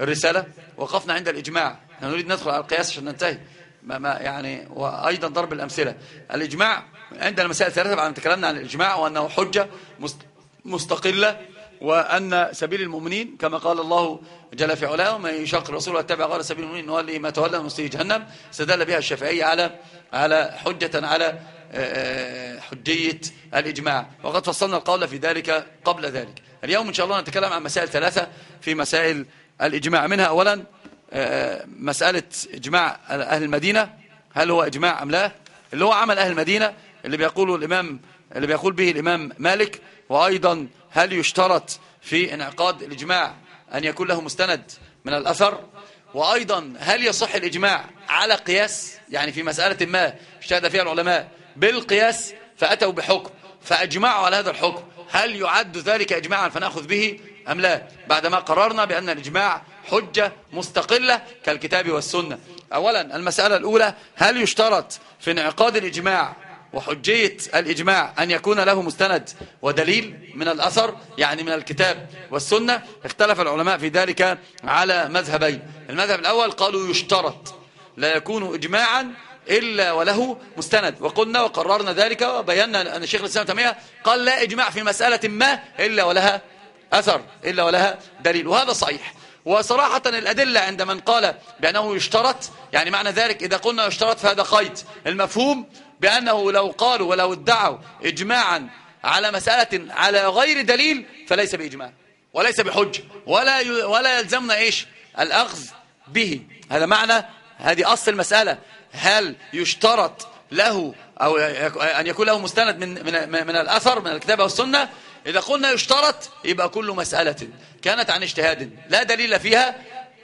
الرسالة وقفنا عند الإجماع. نريد ندخل على القياس عشان ننتهي يعني، وأيضا ضرب الأمثلة. الإجماع عندنا مسائل ثلاثة بعد أن تكلمنا عن الإجماع وأنه حجة مستقلة، وأن سبيل المؤمنين كما قال الله جل في علاه: ومن يشاقق الرسول ويتبع غير سبيل المؤمنين نوليه ما تولى ونصليه جهنم. استدل بها الشافعية على حجة على حجية الإجماع، وقد فصلنا القول في ذلك قبل ذلك. اليوم إن شاء الله نتكلم عن مسائل ثلاثة في مسائل الإجماع. منها أولا مسألة إجماع أهل المدينة، هل هو إجماع أم لا؟ اللي هو عمل أهل المدينة اللي بيقول به الإمام مالك. وأيضا هل يشترط في انعقاد الإجماع أن يكون له مستند من الأثر؟ وأيضا هل يصح الإجماع على قياس؟ يعني في مسألة ما اجتهد فيها العلماء بالقياس فأتوا بحكم فأجمعوا على هذا الحكم، هل يعد ذلك إجماعا فنأخذ به أم لا؟ بعدما قررنا بأن الإجماع حجة مستقلة كالكتاب والسنة. أولا المسألة الأولى: هل يشترط في انعقاد الإجماع وحجية الإجماع أن يكون له مستند ودليل من الأثر، يعني من الكتاب والسنة؟ اختلف العلماء في ذلك على مذهبين. المذهب الأول قالوا يشترط، لا يكون إجماعا إلا وله مستند، وقلنا وقررنا ذلك وبينا أن الشيخ الإسلام تيمية قال لا إجماع في مسألة ما إلا ولها أثر، إلا ولها دليل، وهذا صحيح. وصراحة الأدلة عند من قال بأنه يشترط، يعني معنى ذلك إذا قلنا يشترط فهذا قيد، المفهوم بأنه لو قالوا ولو ادعوا إجماعا على مسألة على غير دليل فليس بإجماع وليس بحج، ولا يلزمنا إيش الأخذ به. هذا معنى، هذه أصل المسألة. هل يشترط له أو أن يكون له مستند من الأثر من الكتاب والسنة؟ إذا قلنا يشترط يبقى كل مسألة كانت عن اجتهاد لا دليل فيها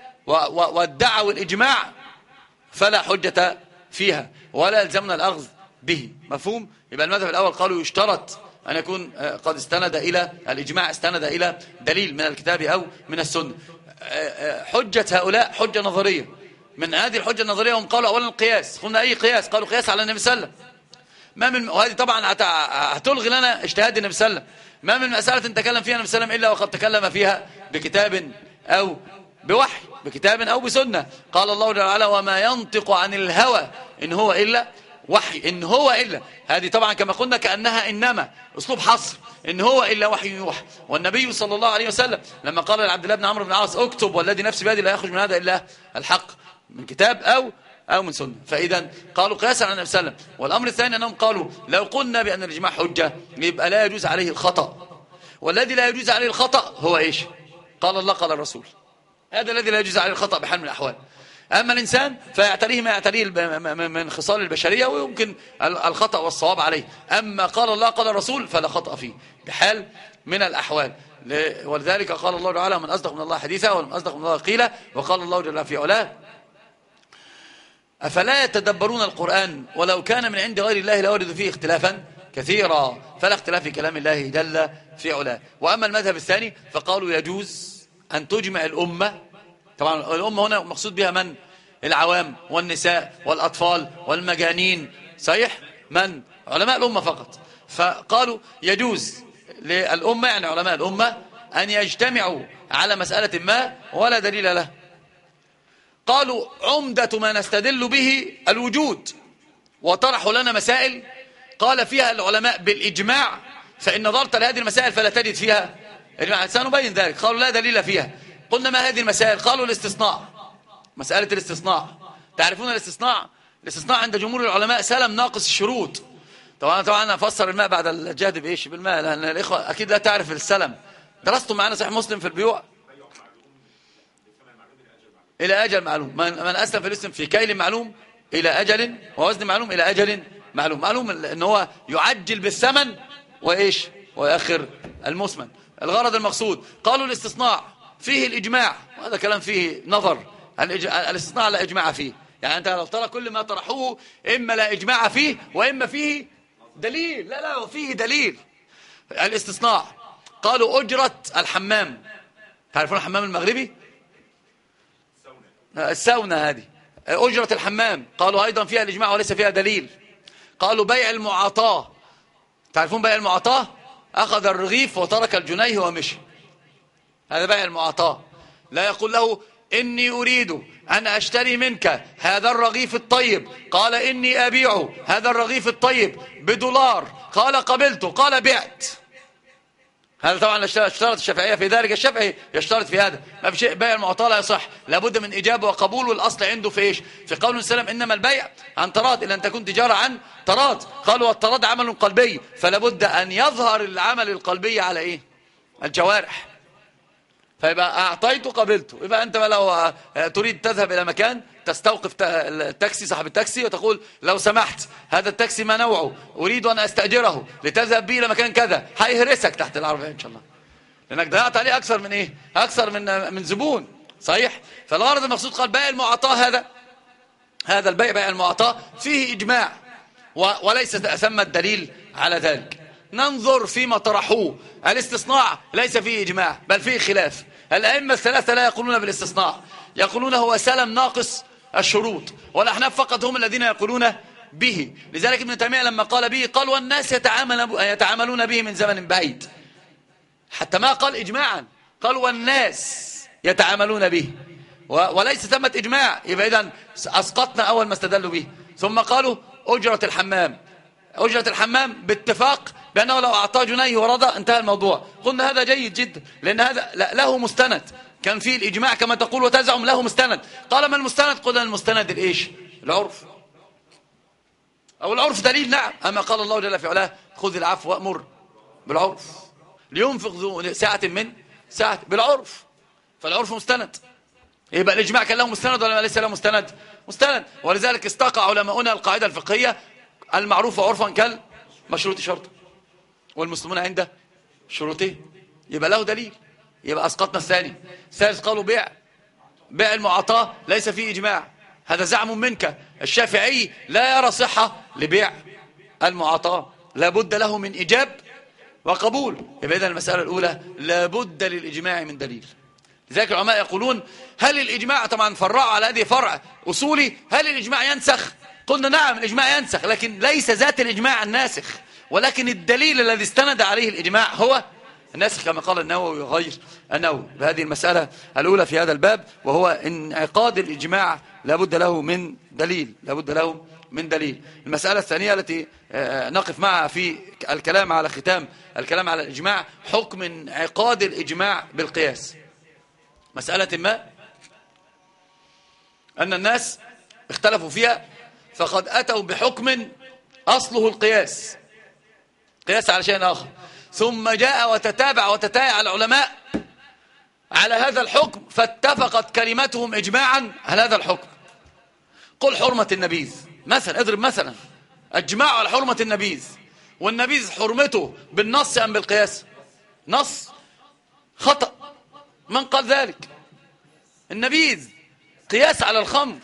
وادعوا الإجماع فلا حجة فيها ولا يلزمنا الأخذ به. مفهوم؟ يبقى المذهب الأول قالوا يشترط أن يكون قد استند إلى الإجماع، استند إلى دليل من الكتاب أو من السنة. حجة هؤلاء حجة نظرية. من هذه الحجة النظرية هم قالوا أولا القياس. قلنا أي قياس؟ قالوا قياس على النبي صلى الله عليه وسلم. وهذه طبعا هتلغي لنا اجتهاد النبي صلى الله عليه وسلم. ما من مسألة تكلم فيها النبي صلى الله عليه وسلم إلا وقد تكلم فيها بكتاب أو بوحي، بكتاب أو بسنة. قال الله جل وعلا: وما ينطق عن الهوى إن هو إلا وحي. إن هو إلا، هذه طبعا كما قلنا كأنها إنما أسلوب حصر، إن هو إلا وحي يوحى. والنبي صلى الله عليه وسلم لما قال لعبد الله بن عمرو بن العاص: اكتب والذي نفسي بيده لا يخرج من هذا إلا الحق، من كتاب أو من سنة. فإذا قالوا قياسا على النبي صلى الله عليه وسلم. والأمر الثاني أنهم قالوا لو قلنا بأن الإجماع حجة يبقى لا يجوز عليه الخطأ، والذي لا يجوز عليه الخطأ هو إيش؟ قال الله قال الرسول. هذا الذي لا يجوز عليه الخطأ بحال من الأحوال. أما الإنسان فيعتريه ما يعتريه من خصال البشرية، ويمكن الخطأ والصواب عليه. أما قال الله قال الرسول فلا خطأ فيه بحال من الأحوال. ولذلك قال الله تعالى: من أصدق من الله حديثا ومن أصدق من الله قيلا. وقال الله جل في علاه: أفلا يتدبرون القرآن ولو كان من عند غير الله لوجدوا فيه اختلافا كثيرا فلا اختلاف في كلام الله جل في علاه. وأما المذهب الثاني فقالوا يجوز أن تجمع الأمة. طبعا الأمة هنا مقصود بها من؟ العوام والنساء والأطفال والمجانين. صحيح؟ من؟ علماء الأمة فقط. فقالوا يجوز للأمة، يعني علماء الأمة، أن يجتمعوا على مسألة ما ولا دليل له. قالوا عمدة ما نستدل به الوجود، وطرحوا لنا مسائل قال فيها العلماء بالإجماع، فإن نظرت لهذه المسائل فلا تجد فيها إجماع. سنبين ذلك. قالوا لا دليل فيها. قلنا ما هذه المسائل؟ قالوا الاستثناء. مسألة الاستثناء، تعرفون الاستثناء؟ الاستثناء عند جمهور العلماء سلم ناقص الشروط. طبعا أنا أفسر الماء بعد الجهد بإيش؟ بالماء، لأن الإخوة أكيد لا تعرف السلم. درستم معنا صحيح مسلم في البيوع إلى أجل معلوم. من أسلم في الاسم في كيل معلوم إلى أجل ووزن معلوم إلى أجل معلوم. معلوم أن هو يعجل بالثمن وإيش ويأخر المثمن. الغرض المقصود. قالوا الاستثناء فيه الإجماع، وهذا كلام فيه نظر. الاستثناء لا إجماع فيه، يعني أنت لو ترى كل ما طرحوه إما لا إجماع فيه وإما فيه دليل. لا فيه دليل. الاستثناء قالوا أجرة الحمام. تعرفون الحمام المغربي؟ الساونا هذه أجرة الحمام. قالوا أيضا فيها الإجماع وليس فيها دليل. قالوا بيع المعاطاة. تعرفون بيع المعاطاة؟ أخذ الرغيف وترك الجنيه ومشي. هذا بيع المعاطاة. لا يقول له إني أريد أن أشتري منك هذا الرغيف الطيب، قال إني أبيع هذا الرغيف الطيب $1، قال قبلته، قال بعت. هذا طبعا اشترط الشافعية في ذلك، الشافعي يشترط في هذا، ما في شيء بيع المعطى لا يصح، لابد من إجابة وقبول. والأصل عنده في إيش؟ في قول السلام إنما البيع عن تراض إلا أن تكون تجارة عن تراض. قالوا والتراض عمل قلبي، فلابد أن يظهر العمل القلبي على إيه؟ الجوارح. فيبقى أعطيته قبلته. يبقى أنت لو تريد تذهب إلى مكان تستوقف التاكسي، صاحب التاكسي، وتقول لو سمحت هذا التاكسي ما نوعه، أريد أن أستأجره لتذهب به إلى مكان كذا، هيهرسك تحت العربية إن شاء الله، لأنك ضيعت عليه أكثر من إيه؟ أكثر من زبون. صحيح؟ فالغرض المقصود قال بيع المعطى، هذا البيع بيع المعطى فيه إجماع، وليس ثم الدليل على ذلك. ننظر فيما طرحوه. الاستصناع ليس فيه إجماع بل فيه خلاف. الأئمة الثلاثة لا يقولون بالاستصناع، يقولون هو سلم ناقص الشروط، والأحناف فقط هم الذين يقولون به. لذلك ابن تيمية لما قال به قال والناس يتعاملون به من زمن بعيد، حتى ما قال إجماعا، قال والناس يتعاملون به، وليس ثمة إجماع. يبقى إذن أسقطنا أول ما استدلوا به. ثم قالوا أجرة الحمام باتفاق بأنه لو أعطاه جنيه ورضى انتهى الموضوع. قلنا هذا جيد جدا، لأن هذا له مستند، كان فيه الإجماع كما تقول وتزعم، له مستند. قال ما المستند؟ قلنا المستند الإيش؟ العرف، أو العرف دليل. نعم، أما قال الله جل في علاه خذ العفو وأمر بالعرف لينفق ذو ساعة من ساعة، بالعرف، فالعرف مستند. يبقى الإجماع كان له مستند ولا ليس له مستند؟ مستند. ولذلك استقع علماؤنا القاعدة الفقهية المعروف عرفا كالمشروط شرطا، والمسلمون عند شروطه، يبقى له دليل. يبقى أسقطنا الثاني. الثالث قالوا بيع المعطاة ليس فيه إجماع، هذا زعم منك. الشافعي لا يرى صحة لبيع المعطاة، لابد له من إجاب وقبول. يبقى إذن المسألة الأولى لابد للإجماع من دليل. لذلك العلماء يقولون هل الإجماع، طبعا فرعوا على هذه فرع أصولي، هل الإجماع ينسخ؟ قلنا نعم الإجماع ينسخ، لكن ليس ذات الإجماع الناسخ، ولكن الدليل الذي استند عليه الإجماع هو الناسخ، كما قال النووي وغير النووي. بهذه المسألة الأولى في هذا الباب، وهو انعقاد الإجماع لابد له من دليل، لابد له من دليل. المسألة الثانية التي نقف معها في الكلام على ختام الكلام على الإجماع، حكم انعقاد الإجماع بالقياس. مسألة ما أن الناس اختلفوا فيها، فقد أتوا بحكم أصله القياس، قياس على شيء آخر، ثم جاء وتتابع العلماء على هذا الحكم، فاتفقت كلمتهم إجماعا على هذا الحكم. قل حرمة النبيذ مثلا، اضرب مثلا، اجماع على حرمة النبيذ، والنبيذ حرمته بالنص أم بالقياس؟ نص، خطأ. من قال ذلك؟ النبيذ قياس على الخمر.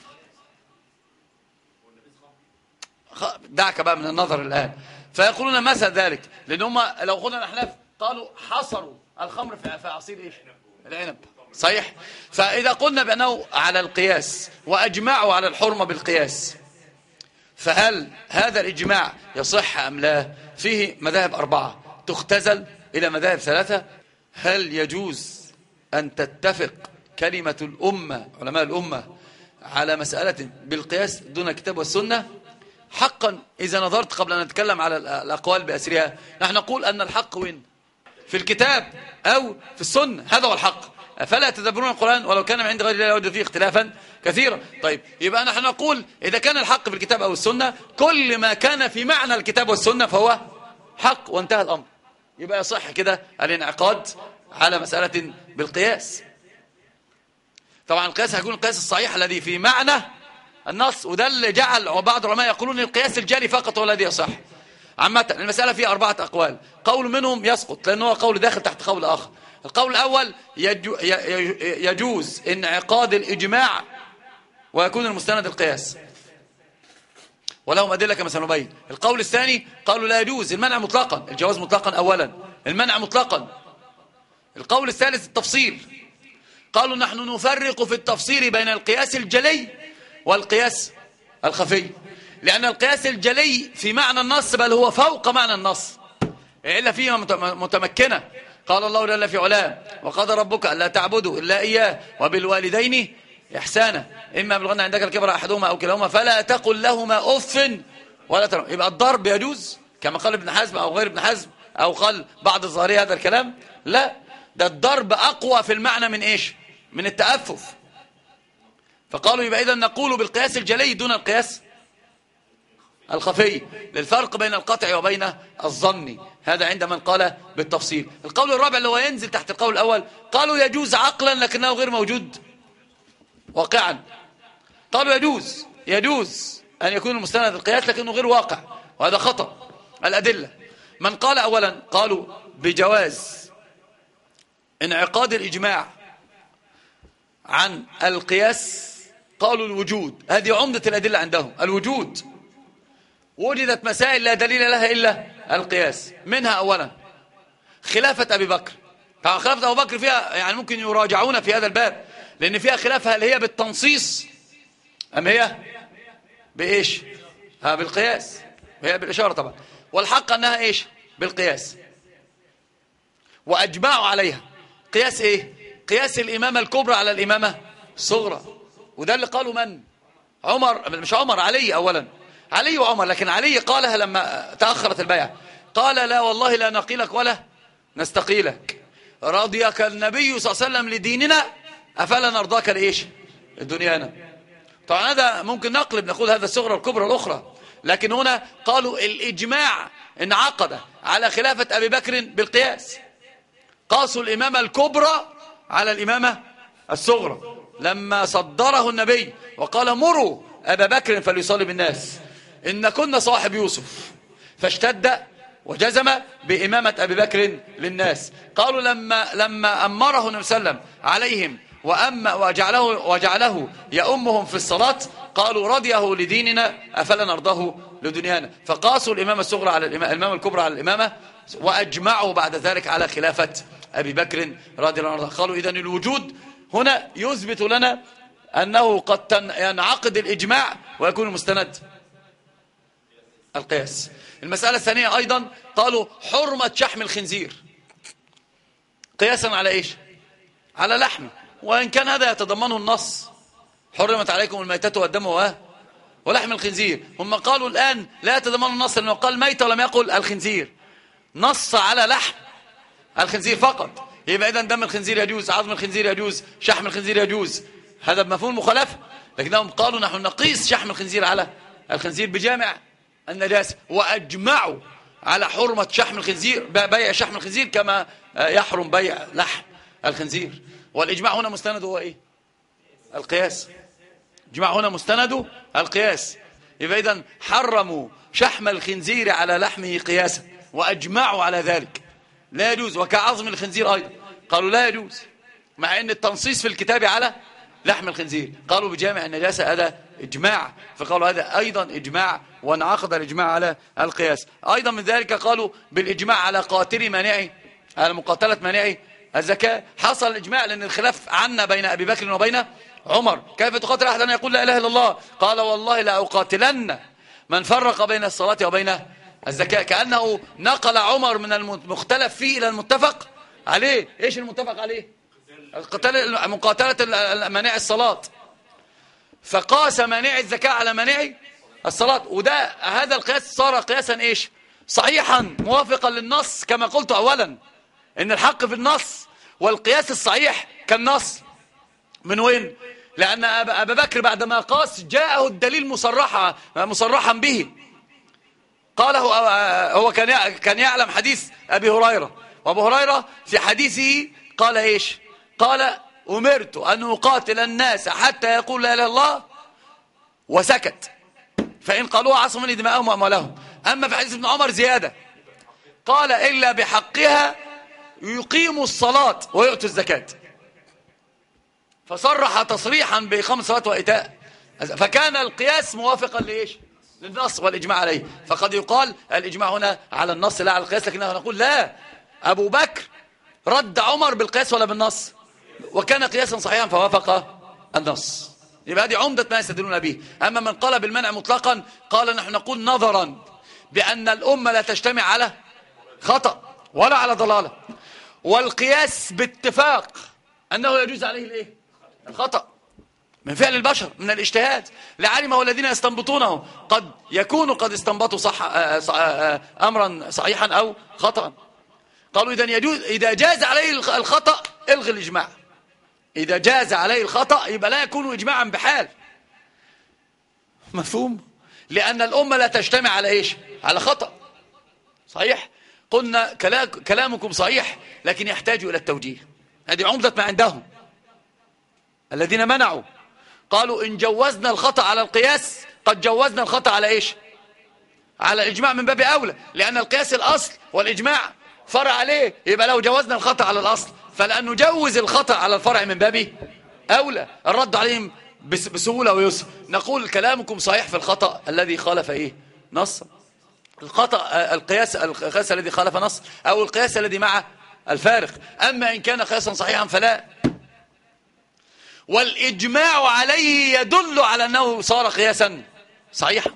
دعك بقى من النظر الآن. فيقولون مثل ذلك، لأن هم لو قلنا الأحناف قالوا حصروا الخمر في عصير إيش؟ العنب. صحيح؟ فإذا قلنا بأنه على القياس وأجمعوا على الحرمة بالقياس، فهل هذا الإجماع يصح أم لا؟ فيه مذاهب 4 تختزل إلى مذاهب 3. هل يجوز أن تتفق كلمة الأمة، علماء الأمة، على مسألة بالقياس دون الكتاب والسنة؟ حقا إذا نظرت قبل أن نتكلم على الأقوال بأسرها، نحن نقول أن الحق وين؟ في الكتاب أو في السنة، هذا هو الحق. فلا يتدبرون القرآن ولو كان من عند غير الله لوجدوا فيه اختلافا كثيرا. طيب، يبقى نحن نقول إذا كان الحق في الكتاب أو السنة، كل ما كان في معنى الكتاب والسنة فهو حق، وانتهى الأمر. يبقى يصح كده الانعقاد على مسألة بالقياس. طبعا القياس هيكون القياس الصحيح الذي في معنى النص، وده اللي جعل بعض العلماء يقولون القياس الجاري فقط هو الذي يصح. عامة المسألة فيها 4 أقوال، قول منهم يسقط لأنه قول داخل تحت قول آخر. القول الأول يجوز انعقاد الإجماع ويكون المستند القياس، ولهم أدلة كما سنبين. القول الثاني قالوا لا يجوز، المنع مطلقا، الجواز مطلقا أولا، المنع مطلقا. القول الثالث التفصيل، قالوا نحن نفرق في التفصيل بين القياس الجلي والقياس الخفي، لأن القياس الجلي في معنى النص بل هو فوق معنى النص، إلا فيها متمكنة، قال الله جل في علاه وقضى ربك ألا تعبدوا إلا إياه وبالوالدين إحسانا إما بلغن عندك الكبر أحدهما أو كلاهما فلا تقل لهما أف ولا تنهرهما. يبقى الضرب يجوز كما قال ابن حزم أو غير ابن حزم أو قال بعض الظاهرية هذا الكلام. لا، ده الضرب أقوى في المعنى من إيش؟ من التأفف. فقالوا يبقى إذا نقول بالقياس الجلي دون القياس الخفي للفرق بين القطع وبين الظني. هذا عند من قال بالتفصيل. القول الرابع اللي هو ينزل تحت القول الأول، قالوا يجوز عقلا لكنه غير موجود واقعا. قالوا يجوز أن يكون المستند القياس لكنه غير واقع، وهذا خطأ. الأدلة: من قال أولا قالوا بجواز انعقاد الإجماع عن القياس، قالوا الوجود. هذه عمدة الأدلة عندهم، الوجود. وجدت مسائل لا دليل لها إلا القياس. منها أولا خلافة أبي بكر. طبعا خلافة أبي بكر فيها يعني ممكن يراجعون في هذا الباب، لأن فيها خلاف هل هي بالتنصيص أم هي بإيش؟ بالقياس، وهي بالإشارة طبعا. والحق أنها إيش؟ بالقياس. وأجمعوا عليها. قياس إيه؟ قياس الإمامة الكبرى على الإمامة الصغرى. وده اللي قالوا من؟ عمر، مش عمر، علي. أولا علي وعمر، لكن علي قالها لما تأخرت البيعة، قال لا والله لا نقيلك ولا نستقيلك، رضيك النبي صلى الله عليه وسلم لديننا أفلا نرضاك لإيش؟ دنيانا. طبعا هذا ممكن نقلب نقول هذا الصغرى الكبرى الأخرى، لكن هنا قالوا الإجماع انعقد على خلافة أبي بكر بالقياس. قاسوا الإمامة الكبرى على الإمامة الصغرى لما صدره النبي وقال مروا أبا بكر فليصلي بالناس إن كنا صاحب يوسف، فاشتد وجزم بإمامة أبي بكر للناس. قالوا لما أمره النبي صلى الله عليه وسلم عليهم وجعله يأمهم في الصلاة، قالوا رضيه لديننا أفلا نرضاه لدنيانا. فقاسوا الإمامة الصغرى على الإمامة الكبرى على الإمامة، وأجمعوا بعد ذلك على خلافة أبي بكر رضي الله عنه. قالوا إذن الوجود هنا يثبت لنا أنه قد ينعقد الإجماع ويكون المستند القياس. المسألة الثانية أيضا قالوا حرمة شحم الخنزير قياسا على إيش؟ على لحمه، وإن كان هذا يتضمنه النص حرمت عليكم الميتة والدم ولحم الخنزير. هم قالوا الآن لا يتضمن النص لأنه قال ميتة ولم يقل الخنزير، نص على لحم الخنزير فقط. يبقى إذن دم الخنزير يجوز، عظم الخنزير يجوز، شحم الخنزير يجوز، هذا بمفهوم المخالفة. لكنهم قالوا نحن نقيس شحم الخنزير على الخنزير بجامع النجاسة، وأجمعوا على حرمة شحم الخنزير، بيع شحم الخنزير كما يحرم بيع لحم الخنزير. والإجماع هنا مستند هو إيه؟ القياس. إجماع هنا مستند القياس. يبقى إذن حرموا شحم الخنزير على لحمه قياسا وأجمعوا على ذلك لا يجوز. وكعظم الخنزير أيضا قالوا لا يجوز، مع أن التنصيص في الكتاب على لحم الخنزير. قالوا بجامع النجاسة هذا إجماع، فقالوا هذا أيضا إجماع وانعقد الإجماع على القياس. أيضا من ذلك قالوا بالإجماع على قاتل مانعي، على مقاتلة مانعي الزكاة. حصل الإجماع لأن الخلاف عنا بين أبي بكر وبين عمر، كيف تقاتل أحد أن يقول لا إله إلا الله؟ قال والله لا أقاتلن من فرق بين الصلاة وبين الزكاة. كأنه نقل عمر من المختلف فيه إلى المتفق عليه. إيش المتفق عليه؟ مقاتلة مانع الصلاة، فقاس مانع الزكاة على مانع الصلاة. وده هذا القياس صار قياسا إيش؟ صحيحا موافقا للنص، كما قلت أولا إن الحق في النص والقياس الصحيح كالنص. من وين؟ لأن أبا بكر بعدما قاس جاءه الدليل مصرحا به. قاله هو كان يعلم حديث أبي هريرة، وأبو هريرة في حديثه قال إيش؟ قال أمرت أن أقاتل الناس حتى يقول لا إله إلا الله، وسكت، فإن قالوها عصموا مني دماءهم وأموالهم. أما في حديث ابن عمر زيادة، قال إلا بحقها يقيموا الصلاة ويؤتوا الزكاة، فصرح تصريحا بإقامة الصلاة وإيتاء. فكان القياس موافقا لإيش؟ للنص والإجماع عليه. فقد يقال الإجماع هنا على النص لا على القياس، لكننا نقول لا، أبو بكر رد عمر بالقياس ولا بالنص، وكان قياسا صحيحا فوافق النص. يبقى هذه عمدة ما يستدلون به. أما من قال بالمنع مطلقا قال نحن نقول نظرا بأن الأمة لا تجتمع على خطأ ولا على ضلالة، والقياس باتفاق أنه يجوز عليه الإيه؟ الخطأ من فعل البشر من الاجتهاد، لعلمه الذين يستنبطونه قد يكونوا قد استنبطوا أمرا صحيحا أو خطأ. قالوا إذا جاز عليه الخطأ الغي الإجماع. إذا جاز عليه الخطأ يبقى لا يكون إجماعا بحال. مفهوم؟ لأن الأمة لا تجتمع على إيش؟ على خطأ. صحيح؟ قلنا كلامكم صحيح لكن يحتاج إلى التوجيه. هذه عمدة ما عندهم الذين منعوا، قالوا إن جوزنا الخطأ على القياس قد جوزنا الخطأ على إيش؟ على الإجماع من باب أولى، لأن القياس الأصل والإجماع فرع عليه. يبقى لو جوزنا الخطأ على الأصل فلأن نجوز الخطأ على الفرع من باب أولى. الرد عليهم بسهولة ويسر. نقول كلامكم صحيح في الخطأ الذي خالف إيه؟ نص. القياس الذي خالف نص، أو القياس الذي مع الفارق. أما إن كان قياسا صحيحا فلا. والإجماع عليه يدل على أنه صار قياسا صحيحا.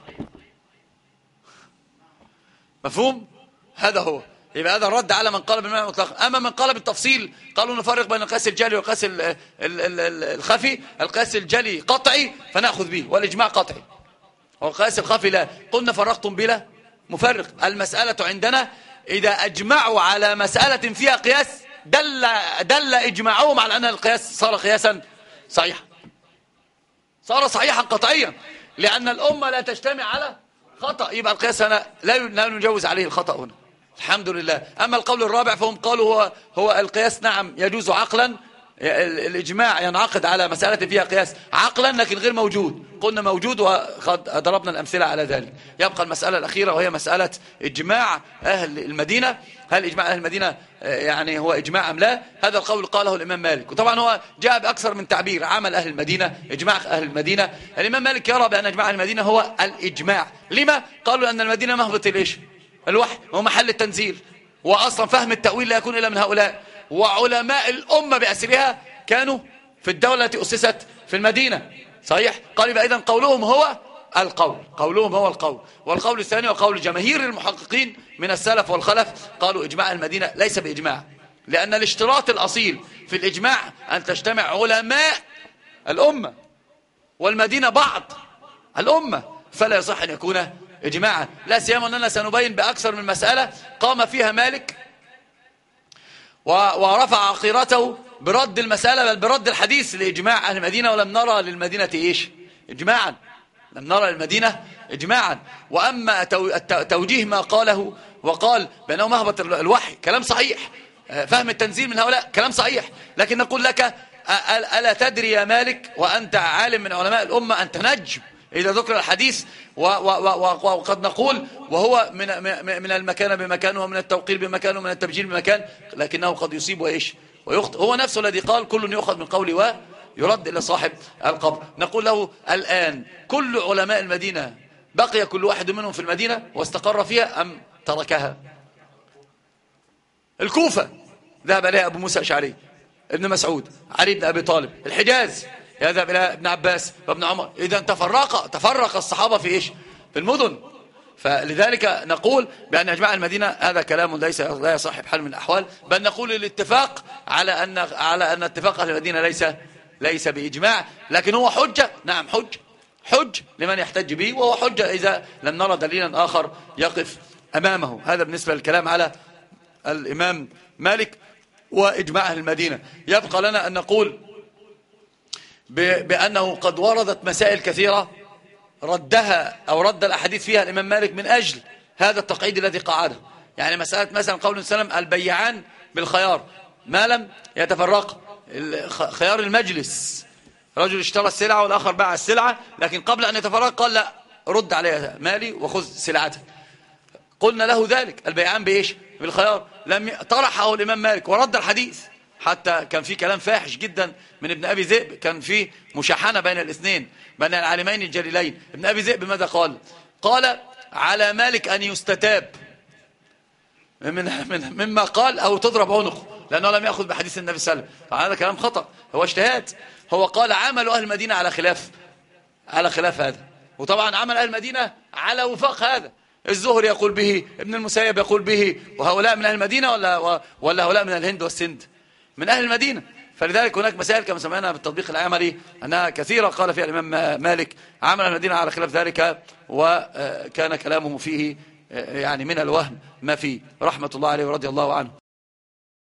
مفهوم؟ هذا هو. يبقى هذا الرد على من قال بالمعنى المطلق. أما من قال بالتفصيل قالوا نفرق بين القياس الجلي والقياس الخفي. القياس الجلي قطعي فنأخذ به والإجماع قطعي، والقياس الخفي لا. قلنا فرقتم بلا مفرق. المسألة عندنا إذا أجمعوا على مسألة فيها قياس دل إجماعهم على أن القياس صار قياسا صحيحا، صار صحيحا قطعيا، لأن الأمة لا تجتمع على خطأ. يبقى القياس هنا لا نجوز عليه الخطأ هنا، الحمد لله. أما القول الرابع فهم قالوا هو القياس نعم يجوز عقلا. الإجماع ينعقد على مسألة فيها قياس عقلا لكن غير موجود. قلنا موجود وقد ضربنا الأمثلة على ذلك. يبقى المسألة الأخيرة وهي مسألة إجماع أهل المدينة. هل إجماع أهل المدينة يعني هو إجماع أم لا؟ هذا القول قاله الإمام مالك، وطبعا هو جاء بأكثر من تعبير. عمل أهل المدينة، إجماع أهل المدينة. الإمام مالك يرى بأن إجماع أهل المدينة هو الإجماع. لما؟ قالوا أن المدينة مهبط الإيش؟ الوحي، هو محل التنزيل، وأصلا فهم التأويل لا يكون إلا من هؤلاء. وعلماء الأمة بأسرها كانوا في الدولة التي أسست في المدينة. صحيح؟ قال يبقى إذن قولهم هو القول، قولهم هو القول. والقول الثاني وقول جماهير المحققين من السلف والخلف قالوا إجماع المدينة ليس بإجماع، لأن الاشتراط الأصيل في الإجماع أن تجتمع علماء الأمة، والمدينة بعض الأمة، فلا يصح أن يكون إجماعا. لا سيما أننا سنبين بأكثر من مسألة قام فيها مالك ورفع عقيرته برد المسألة بل برد الحديث لإجماع أهل المدينة، ولم نرى للمدينة إيش؟ إجماعا. لم نرى للمدينة إجماعا. وأما توجيه ما قاله وقال بأنه مهبط الوحي كلام صحيح، فهم التنزيل من هؤلاء كلام صحيح، لكن نقول لك ألا تدري يا مالك وأنت عالم من علماء الأمة أنت نجم إذا ذكر الحديث، وقد نقول وهو من المكان بمكان، ومن التوقير بمكان، ومن التبجيل بمكان، لكنه قد يصيب وإيش ويخطئ. هو نفسه الذي قال كل يؤخذ من قولي ويرد إلى صاحب القبر. نقول له الآن كل علماء المدينة بقي كل واحد منهم في المدينة واستقر فيها أم تركها؟ الكوفة ذهب إليها أبو موسى الأشعري، ابن مسعود، علي بن أبي طالب. الحجاز يذهب إلى ابن عباس وابن عمر. إذا تفرق الصحابة في إيش؟ في المدن. فلذلك نقول بأن إجماع المدينة هذا كلام لا يصح بحال من الأحوال، بل نقول الاتفاق على أن اتفاق أهل المدينة ليس بإجماع، لكن هو حجة. نعم حج لمن يحتج به، وهو حجة إذا لم نرى دليلا آخر يقف أمامه. هذا بالنسبة للكلام على الإمام مالك وإجماع أهل المدينة. يبقى لنا أن نقول بأنه قد وردت مسائل كثيرة ردها أو رد الأحاديث فيها الإمام مالك من أجل هذا التقعيد الذي قعده. يعني مسألة مثلا قول سلم البيعان بالخيار ما لم يتفرق، خيار المجلس، رجل اشترى السلعة والآخر باع السلعة، لكن قبل أن يتفرق قال لا رد عليها مالي وخذ سلعتك. قلنا له ذلك البيعان بإيش؟ بالخيار. لم طرحه الإمام مالك ورد الحديث، حتى كان في كلام فاحش جدا من ابن أبي ذئب، كان في مشاحنة بين الاثنين بين العالمين الجليلين. ابن أبي ذئب ماذا قال على مالك أن يستتاب مما قال أو تضرب عنقه، لأنه لم يأخذ بحديث النبي صلى الله عليه وسلم. فهذا كلام خطأ، هو اجتهاد. هو قال عمل أهل المدينة على خلاف هذا، وطبعا عمل أهل المدينة على وفاق هذا. الزهري يقول به، ابن المسيب يقول به، وهؤلاء من أهل المدينة ولا هؤلاء من الهند والسند؟ من أهل المدينة. فلذلك هناك مسائل كما سمعنا بالتطبيق العملي أنها كثيرة قال فيها الإمام مالك عمل المدينة على خلاف ذلك، وكان كلامه فيه يعني من الوهم ما فيه، رحمة الله عليه ورضي الله عنه.